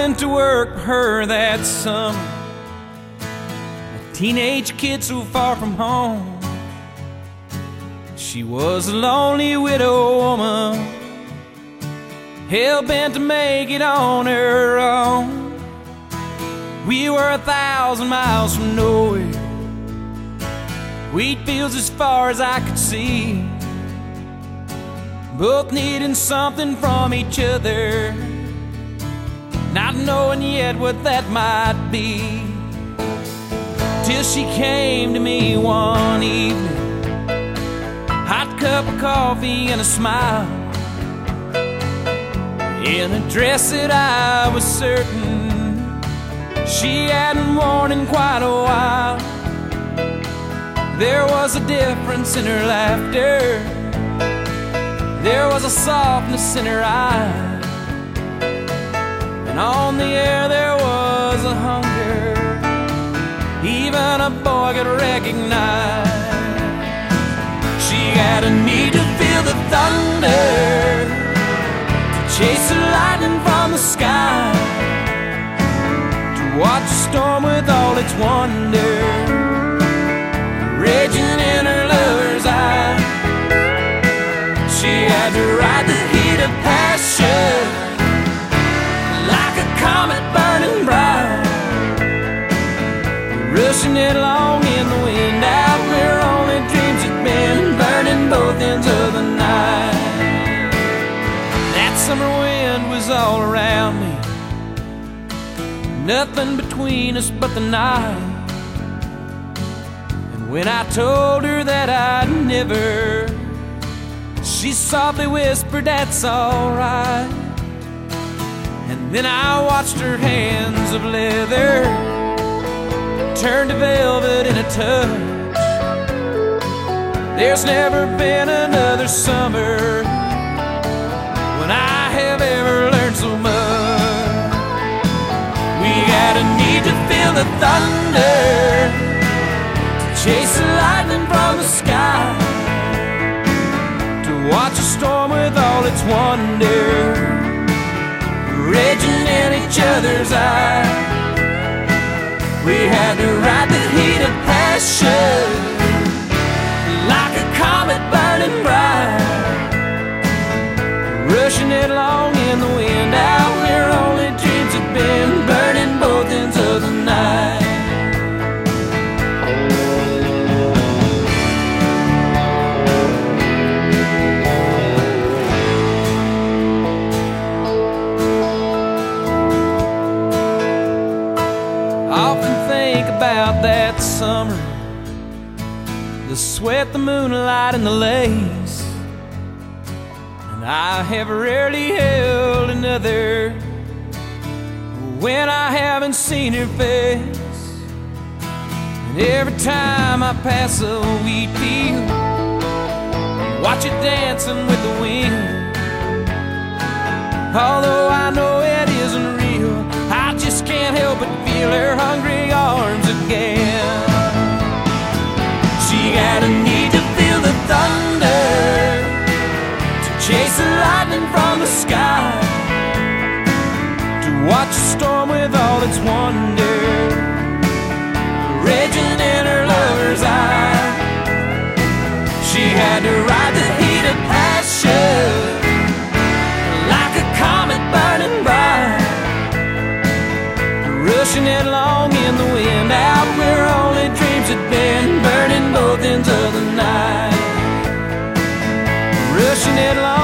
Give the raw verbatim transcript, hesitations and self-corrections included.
went to work for her that summer, a teenage kid so far from home. She was a lonely widow woman, hell-bent to make it on her own. We were a thousand miles from nowhere, wheat fields as far as I could see, both needing something from each other, not knowing yet what that might be. Till she came to me one evening, hot cup of coffee and a smile, in a dress that I was certain she hadn't worn in quite a while. There was a difference in her laughter, there was a softness in her eyes, and on the air there was a hunger even a boy could recognize. She had a need to feel the thunder, to chase the lightning from the sky, to watch a storm with all its wonder raging in her lover's eye. She had to ride the heat of passion like a comet burning bright, rushing it along in the wind out where only dreams had been, burning both ends of the night. That summer wind was all around me, nothing between us but the night. And when I told her that I'd never, she softly whispered, "That's alright." And then I watched her hands of leather turn to velvet in a touch. There's never been another summer when I have ever learned so much. We had a need to feel the thunder, to chase the lightning from the sky, to watch a storm with all its wonder raging in each other's eyes. We had to ride the heat of passion like a comet burning bright, rushing it along in the wind out where only dreams had been, burning both ends of the night. About that summer, the sweat, the moonlight, and the lace, and I have rarely held another when I haven't seen her face. And every time I pass a wheat field, watch it dancing with the wind, although I know it isn't real, I just can't help but feel her hungry arms again. She had a need to feel the thunder, to chase the lightning from the sky, to watch a storm with all its wonder raging in her lover's eye. She had to ride the heat of passion like a comet burning bright, rushing it along in the wind out where only dreams had been, burning both ends of the night, rushing it along